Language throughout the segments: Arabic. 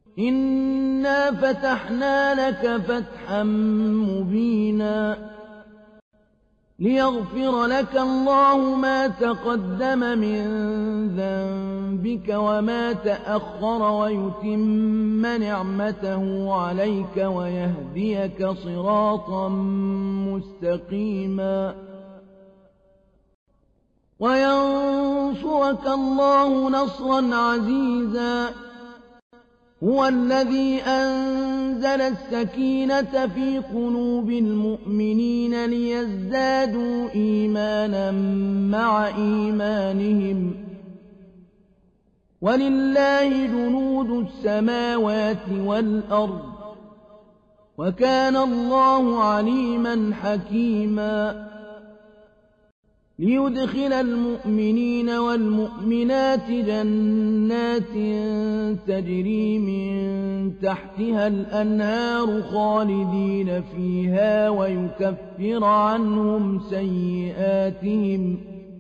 إنا فتحنا لك فتحا مبينا ليغفر لك الله ما تقدم من ذنبك وما تأخر ويتم نعمته عليك ويهديك صراطا مستقيما وينصرك الله نصرا عزيزا هو الذي أنزل السكينة في قلوب المؤمنين ليزدادوا إيمانا مع إيمانهم ولله جنود السماوات والأرض وكان الله عليما حكيما ليدخل المؤمنين والمؤمنات جنات تجري من تحتها الأنهار خالدين فيها ويكفر عنهم سيئاتهم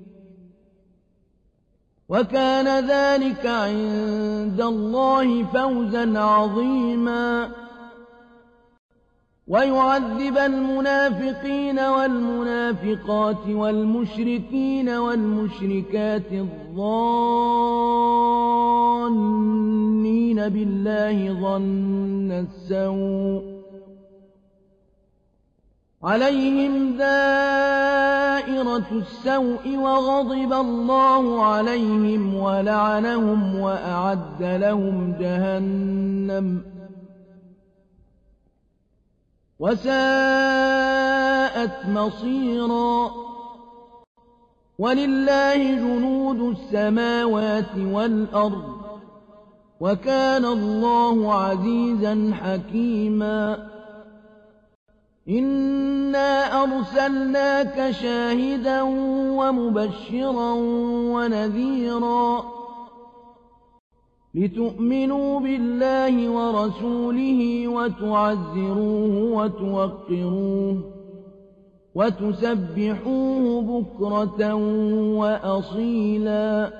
وكان ذلك عند الله فوزا عظيما ويعذب المنافقين والمنافقات والمشركين والمشركات الظانين بالله ظن السوء عليهم دائرة السوء وغضب الله عليهم ولعنهم وأعد لهم جهنم وساءت مصيرا ولله جنود السماوات والأرض وكان الله عزيزا حكيما إنا أرسلناك شاهدا ومبشرا ونذيرا لتؤمنوا بالله ورسوله وتعزروه وتوقروه وتسبحوه بكرة وأصيلا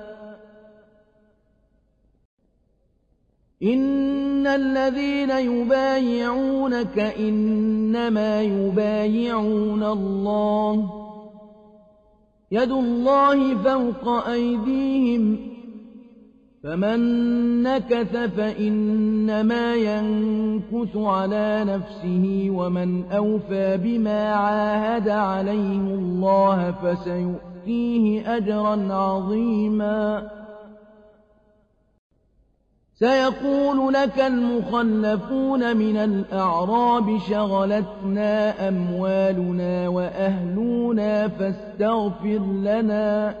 إن الذين يبايعونك إنما يبايعون الله يد الله فوق أيديهم فمن نكث فإنما ينكث على نفسه ومن أوفى بما عاهد عليه الله فسيؤتيه أجرا عظيما سيقول لك المخلفون من الأعراب شغلتنا أموالنا وأهلنا فاستغفر لنا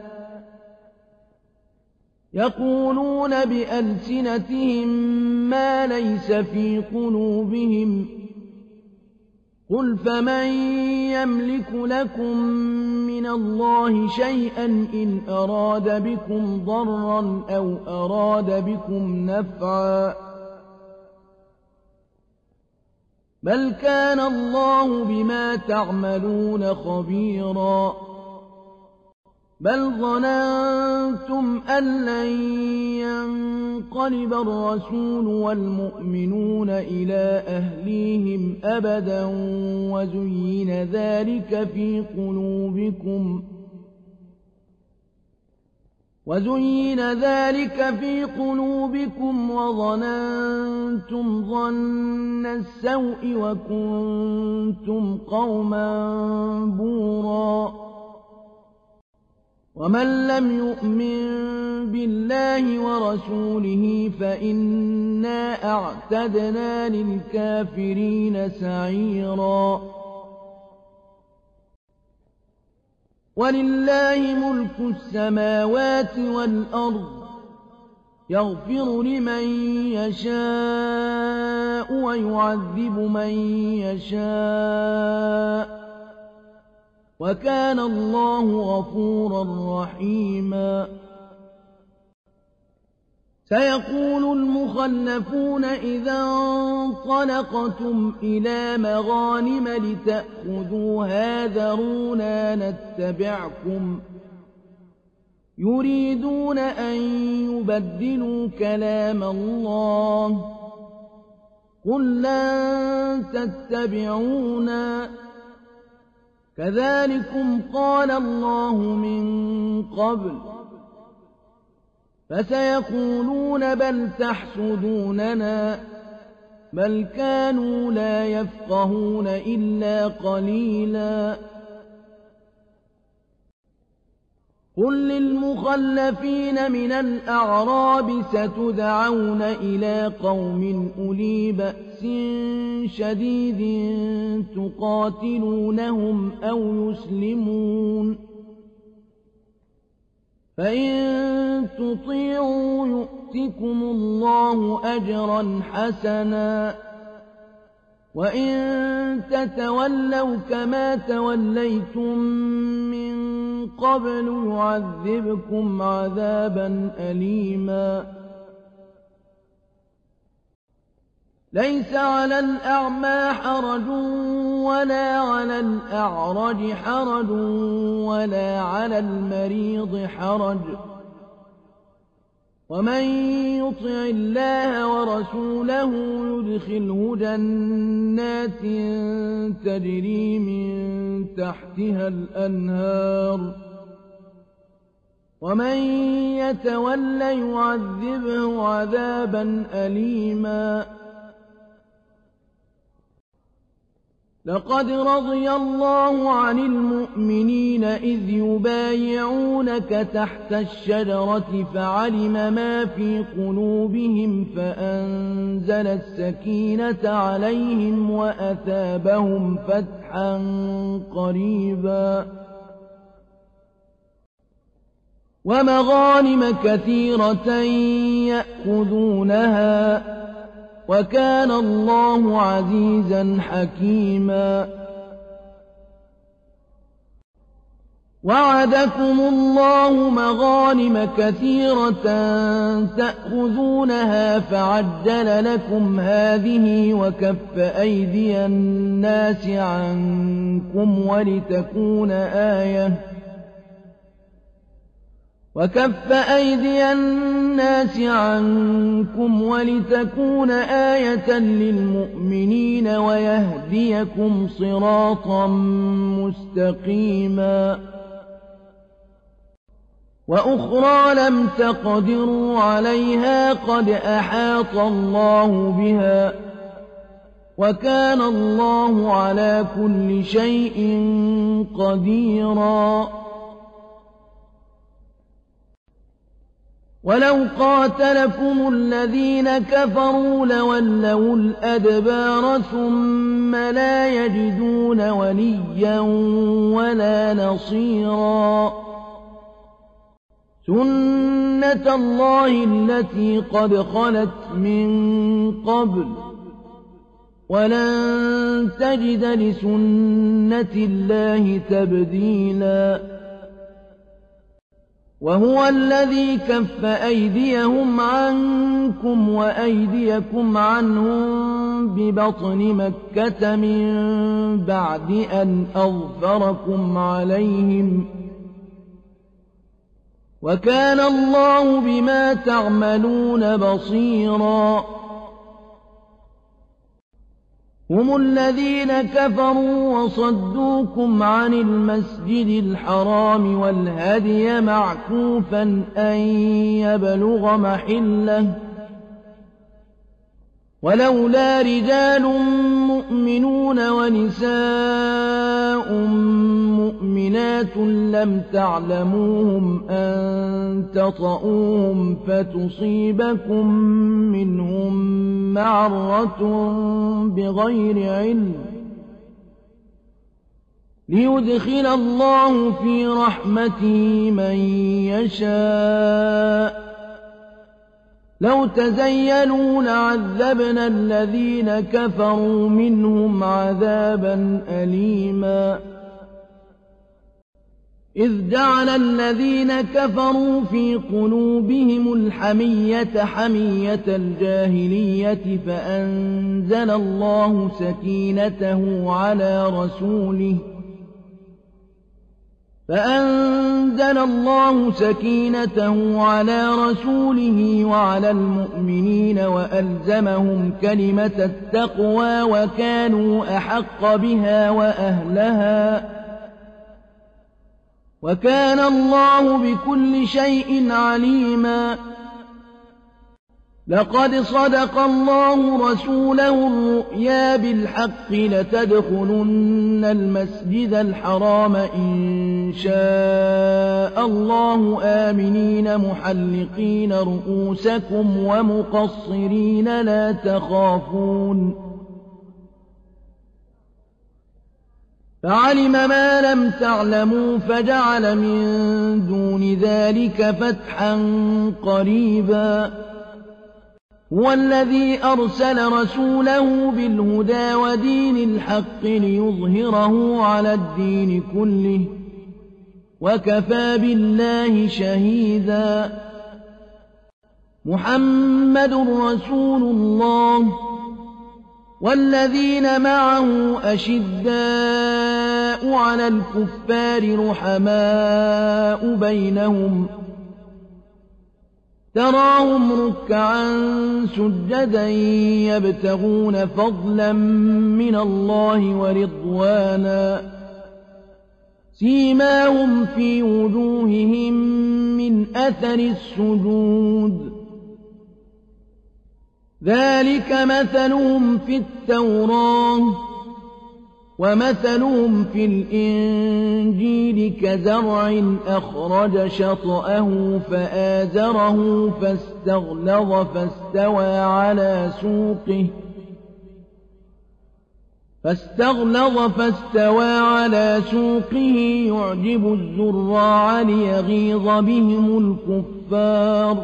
يقولون بألسنتهم ما ليس في قلوبهم قل فمن يملك لكم من الله شيئا إن أراد بكم ضرا أو أراد بكم نفعا بل كان الله بما تعملون خبيرا بل ظننتم أن لن ينقلب الرسول والمؤمنون إلى أهليهم أبدا وزين ذلك في قلوبكم وظننتم ظن السوء وكنتم قوما بورا ومن لم يؤمن بالله ورسوله فإنا أعتدنا للكافرين سعيرا ولله ملك السماوات والأرض يغفر لمن يشاء ويعذب من يشاء وكان الله غفورا رحيما سيقول المخلفون إذا انطلقتم إلى مغانم لتأخذوها ذرونا نتبعكم يريدون أن يبدلوا كلام الله قل لن تتبعونا كذلكم قال الله من قبل فسيقولون بل تحسدوننا بل كانوا لا يفقهون إلا قليلا قل للمخلفين من الأعراب ستدعون إلى قوم أولي بأس شديد تقاتلونهم أو يسلمون فإن تطيعوا يؤتكم الله أجرا حسنا وإن تتولوا كما توليتم من قبل يعذبكم عذابا أليما ليس على الأعمى حرج ولا على الأعرج حرج ولا على المريض حرج ومن يطع الله ورسوله يدخله جنات تجري من تحتها الأنهار ومن يتول يعذبه عذابا أليما لقد رضي الله عن المؤمنين إذ يبايعونك تحت الشجرة فعلم ما في قلوبهم فأنزل السكينة عليهم وأثابهم فتحا قريبا ومغانم كثيرة يأخذونها وكان الله عزيزا حكيما وعدكم الله مغانم كثيرة تأخذونها فعجل لكم هذه وكف أيدي الناس عنكم ولتكون آية للمؤمنين ويهديكم صراطا مستقيما وأخرى لم تقدروا عليها قد أحاط الله بها وكان الله على كل شيء قديرا ولو قاتلكم الذين كفروا لولوا الأدبار ثم لا يجدون وليا ولا نصيرا سنة الله التي قد خلت من قبل ولن تجد لسنة الله تبديلا وهو الذي كف أيديهم عنكم وأيديكم عنهم ببطن مكة من بعد أن أظفركم عليهم وكان الله بما تعملون بصيرا هم الذين كفروا وصدوكم عن المسجد الحرام والهدي معكوفا أن يبلغ محله ولولا رجال مؤمنون ونساء مؤمنات لم تعلموهم أن تطؤوهم فتصيبكم منهم معرة بغير علم ليدخل الله في رحمته من يشاء لو تزينوا لعذبنا الذين كفروا منهم عذابا أليما إذ جعل الذين كفروا في قلوبهم الحمية حمية الجاهلية فأنزل الله سكينته على رسوله فأنزل الله سكينته على رسوله وعلى المؤمنين وألزمهم كلمة التقوى وكانوا أحق بها وأهلها وكان الله بكل شيء عليما. لقد صدق الله رسوله الرؤيا بالحق لتدخلن المسجد الحرام إن شاء الله آمنين محلقين رؤوسكم ومقصرين لا تخافون فعلم ما لم تعلموا فجعل من دون ذلك فتحا قريبا. هو الذي أرسل رسوله بالهدى ودين الحق ليظهره على الدين كله وكفى بالله شهيدا. محمد رسول الله والذين معه أشداء على الكفار رحماء بينهم تراهم ركعا سجدا يبتغون فضلا من الله ورضوانا سيماهم في وجوههم من أثر السجود ذلك مثلهم في التوراة ومثلهم في الإنجيل كزرع أخرج شطأه فآزره فاستغلظ فاستوى على سوقه يعجب الزراع ليغيظ بهم الكفار.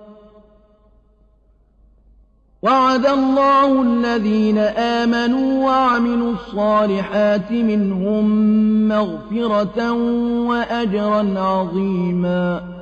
وعد الله الذين آمنوا وعملوا الصالحات منهم مغفرة وأجرا عظيما.